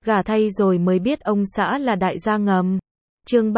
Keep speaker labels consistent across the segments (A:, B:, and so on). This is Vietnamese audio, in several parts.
A: gả thay rồi mới biết ông xã là đại gia ngầm. Chương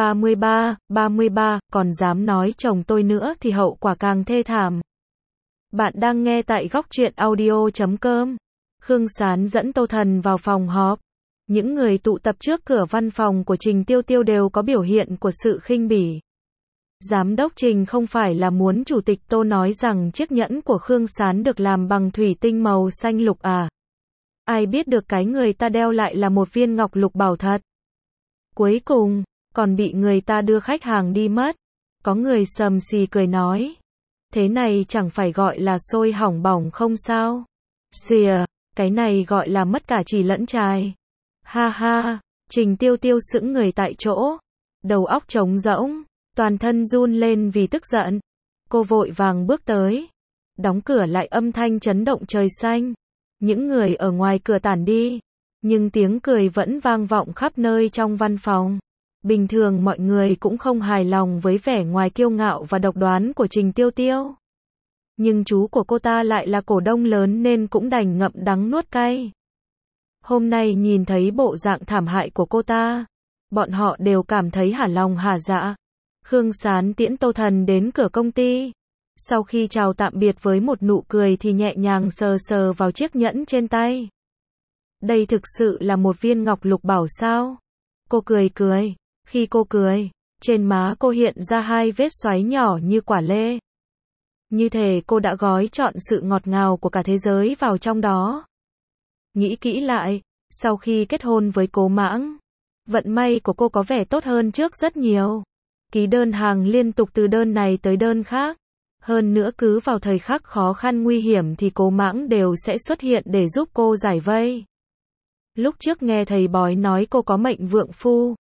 A: 33, còn dám nói chồng tôi nữa thì hậu quả càng thê thảm. Bạn đang nghe tại góc truyện audio.com. Khương Sán dẫn Tô Thần vào phòng họp. Những người tụ tập trước cửa văn phòng của Trình Tiêu Tiêu đều có biểu hiện của sự khinh bỉ. Giám đốc Trình không phải là muốn chủ tịch Tô nói rằng chiếc nhẫn của Khương Sán được làm bằng thủy tinh màu xanh lục à? Ai biết được cái người ta đeo lại là một viên ngọc lục bảo thật. Cuối cùng, còn bị người ta đưa khách hàng đi mất. Có người sầm xì cười nói. Thế này chẳng phải gọi là sôi hỏng bỏng không sao? Xìa, cái này gọi là mất cả chì lẫn chài. Ha ha, Trình Tiêu Tiêu sững người tại chỗ. Đầu óc trống rỗng, toàn thân run lên vì tức giận. Cô vội vàng bước tới. Đóng cửa lại âm thanh chấn động trời xanh. Những người ở ngoài cửa tản đi. Nhưng tiếng cười vẫn vang vọng khắp nơi trong văn phòng. Bình thường mọi người cũng không hài lòng với vẻ ngoài kiêu ngạo và độc đoán của Trình Tiêu Tiêu. Nhưng chú của cô ta lại là cổ đông lớn nên cũng đành ngậm đắng nuốt cay. Hôm nay nhìn thấy bộ dạng thảm hại của cô ta, bọn họ đều cảm thấy hả lòng hả dạ. Khương Sán tiễn Tô Thần đến cửa công ty. Sau khi chào tạm biệt với một nụ cười thì nhẹ nhàng sờ sờ vào chiếc nhẫn trên tay. Đây thực sự là một viên ngọc lục bảo sao? Cô cười cười. Khi cô cười, trên má cô hiện ra hai vết xoáy nhỏ như quả lê. Như thể cô đã gói trọn sự ngọt ngào của cả thế giới vào trong đó. Nghĩ kỹ lại, sau khi kết hôn với Cố Mãng, vận may của cô có vẻ tốt hơn trước rất nhiều. Ký đơn hàng liên tục từ đơn này tới đơn khác. Hơn nữa cứ vào thời khắc khó khăn nguy hiểm thì Cố Mãng đều sẽ xuất hiện để giúp cô giải vây. Lúc trước nghe thầy bói nói cô có mệnh vượng phu.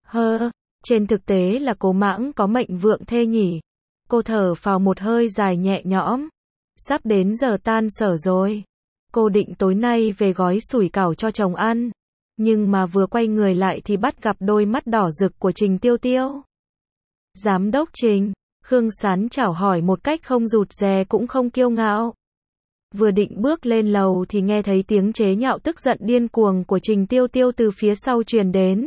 A: Trên thực tế là Cố Mãng có mệnh vượng thê nhỉ. Cô thở phào một hơi dài nhẹ nhõm. Sắp đến giờ tan sở rồi. Cô định tối nay về gói sủi cảo cho chồng ăn. Nhưng mà vừa quay người lại thì bắt gặp đôi mắt đỏ rực của Trình Tiêu Tiêu. Giám đốc Trình, Khương Sán chào hỏi một cách không rụt rè cũng không kiêu ngạo. Vừa định bước lên lầu thì nghe thấy tiếng chế nhạo tức giận điên cuồng của Trình Tiêu Tiêu từ phía sau truyền đến.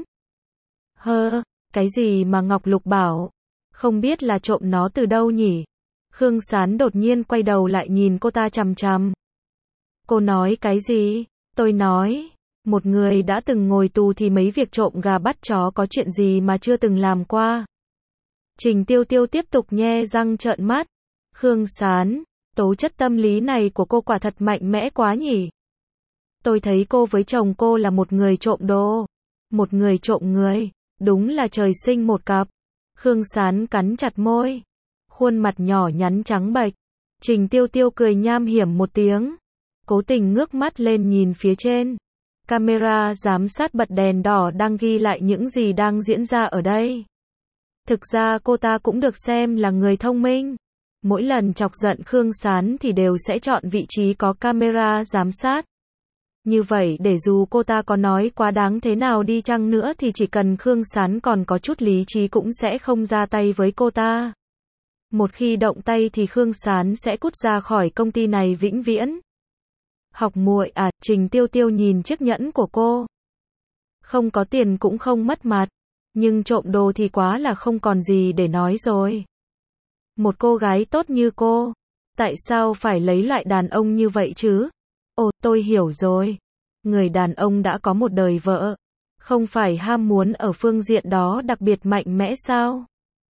A: Cái gì mà ngọc lục bảo? Không biết là trộm nó từ đâu nhỉ? Khương Sán đột nhiên quay đầu lại nhìn cô ta chằm chằm. Cô nói cái gì? Tôi nói, một người đã từng ngồi tù thì mấy việc trộm gà bắt chó có chuyện gì mà chưa từng làm qua. Trình Tiêu Tiêu tiếp tục nhe răng trợn mắt. Khương Sán, tố chất tâm lý này của cô quả thật mạnh mẽ quá nhỉ? Tôi thấy cô với chồng cô là một người trộm đồ. Một người trộm người. Đúng là trời sinh một cặp. Khương Sán cắn chặt môi. Khuôn mặt nhỏ nhắn trắng bệch. Trình Tiêu Tiêu cười nham hiểm một tiếng. Cố tình ngước mắt lên nhìn phía trên. Camera giám sát bật đèn đỏ đang ghi lại những gì đang diễn ra ở đây. Thực ra cô ta cũng được xem là người thông minh. Mỗi lần chọc giận Khương Sán thì đều sẽ chọn vị trí có camera giám sát. Như vậy để dù cô ta có nói quá đáng thế nào đi chăng nữa thì chỉ cần Khương Sán còn có chút lý trí cũng sẽ không ra tay với cô ta. Một khi động tay thì Khương Sán sẽ cút ra khỏi công ty này vĩnh viễn. Học muội à? Trình Tiêu Tiêu nhìn chiếc nhẫn của cô. Không có tiền cũng không mất mặt. Nhưng trộm đồ thì quá là không còn gì để nói rồi. Một cô gái tốt như cô, tại sao phải lấy loại đàn ông như vậy chứ? Ồ, tôi hiểu rồi. Người đàn ông đã có một đời vợ. Không phải ham muốn ở phương diện đó đặc biệt mạnh mẽ sao?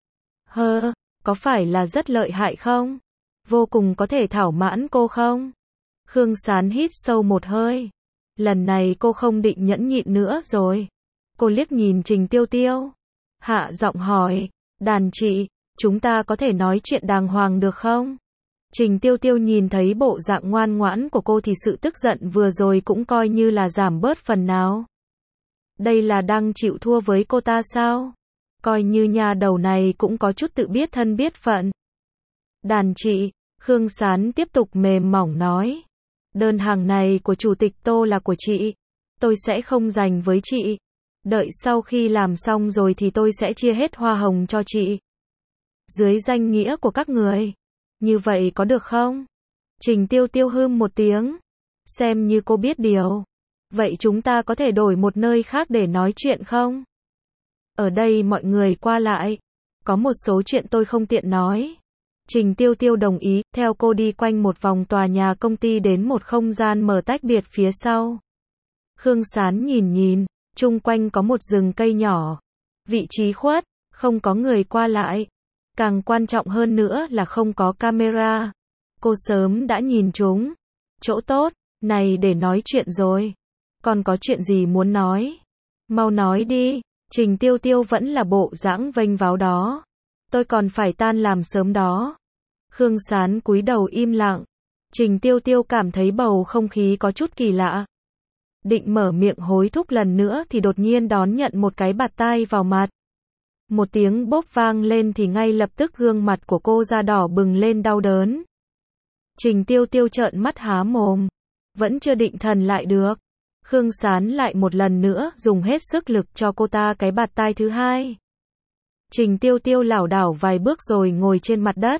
A: Có phải là rất lợi hại không? Vô cùng có thể thỏa mãn cô không? Khương Sán hít sâu một hơi. Lần này cô không định nhẫn nhịn nữa rồi. Cô liếc nhìn Trình Tiêu Tiêu. Hạ giọng hỏi. Đàn chị, chúng ta có thể nói chuyện đàng hoàng được không? Trình Tiêu Tiêu nhìn thấy bộ dạng ngoan ngoãn của cô thì sự tức giận vừa rồi cũng coi như là giảm bớt phần nào. Đây là đang chịu thua với cô ta sao? Coi như nhà đầu này cũng có chút tự biết thân biết phận. Đàn chị, Khương Sán tiếp tục mềm mỏng nói. Đơn hàng này của Chủ tịch Tô là của chị. Tôi sẽ không dành với chị. Đợi sau khi làm xong rồi thì tôi sẽ chia hết hoa hồng cho chị. Dưới danh nghĩa của các người. Như vậy có được không? Trình Tiêu Tiêu hưm một tiếng. Xem như cô biết điều. Vậy chúng ta có thể đổi một nơi khác để nói chuyện không? Ở đây mọi người qua lại. Có một số chuyện tôi không tiện nói. Trình Tiêu Tiêu đồng ý, theo cô đi quanh một vòng tòa nhà công ty đến một không gian mở tách biệt phía sau. Khương Sán nhìn, chung quanh có một rừng cây nhỏ. Vị trí khuất, không có người qua lại. Càng quan trọng hơn nữa là không có camera. Cô sớm đã nhìn chúng. Chỗ tốt, này để nói chuyện rồi. Còn có chuyện gì muốn nói? Mau nói đi. Trình Tiêu Tiêu vẫn là bộ dáng vênh váo đó. Tôi còn phải tan làm sớm đó. Khương Sán cúi đầu im lặng. Trình Tiêu Tiêu cảm thấy bầu không khí có chút kỳ lạ. Định mở miệng hối thúc lần nữa thì đột nhiên đón nhận một cái bạt tai vào mặt. Một tiếng bốp vang lên thì ngay lập tức gương mặt của cô da đỏ bừng lên đau đớn. Trình Tiêu Tiêu trợn mắt há mồm. Vẫn chưa định thần lại được. Khương Sán lại một lần nữa dùng hết sức lực cho cô ta cái bạt tai thứ hai. Trình Tiêu Tiêu lảo đảo vài bước rồi ngồi trên mặt đất.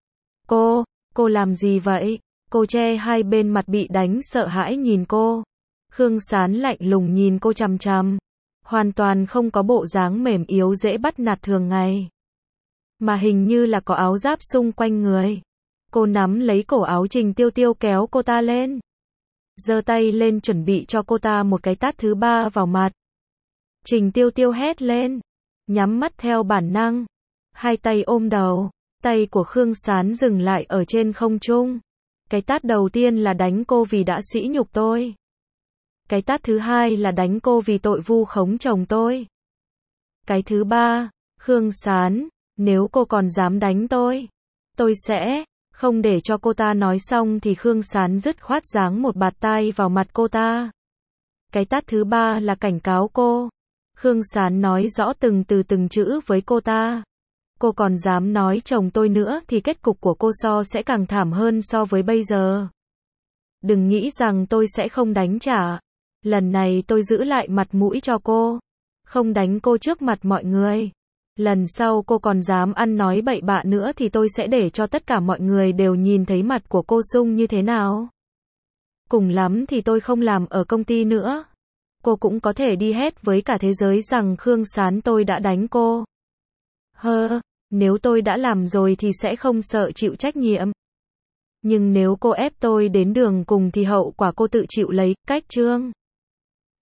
A: Cô làm gì vậy? Cô che hai bên mặt bị đánh sợ hãi nhìn cô. Khương Sán lạnh lùng nhìn cô chằm chằm. Hoàn toàn không có bộ dáng mềm yếu dễ bắt nạt thường ngày. Mà hình như là có áo giáp xung quanh người. Cô nắm lấy cổ áo Trình Tiêu Tiêu kéo cô ta lên. Giơ tay lên chuẩn bị cho cô ta một cái tát thứ ba vào mặt. Trình Tiêu Tiêu hét lên. Nhắm mắt theo bản năng. Hai tay ôm đầu. Tay của Khương Sán dừng lại ở trên không trung. Cái tát đầu tiên là đánh cô vì đã sỉ nhục tôi. Cái tát thứ hai là đánh cô vì tội vu khống chồng tôi. Cái thứ ba, Khương Sán, nếu cô còn dám đánh tôi sẽ... Không để cho cô ta nói xong thì Khương Sán dứt khoát giáng một bạt tai vào mặt cô ta. Cái tát thứ ba là cảnh cáo cô. Khương Sán nói rõ từng từ từng chữ với cô ta. Cô còn dám nói chồng tôi nữa thì kết cục của cô sẽ càng thảm hơn so với bây giờ. Đừng nghĩ rằng tôi sẽ không đánh trả. Lần này tôi giữ lại mặt mũi cho cô. Không đánh cô trước mặt mọi người. Lần sau cô còn dám ăn nói bậy bạ nữa thì tôi sẽ để cho tất cả mọi người đều nhìn thấy mặt của cô sung như thế nào. Cùng lắm thì tôi không làm ở công ty nữa. Cô cũng có thể đi hét với cả thế giới rằng Khương Sán tôi đã đánh cô. Nếu tôi đã làm rồi thì sẽ không sợ chịu trách nhiệm. Nhưng nếu cô ép tôi đến đường cùng thì hậu quả cô tự chịu lấy, cách chương.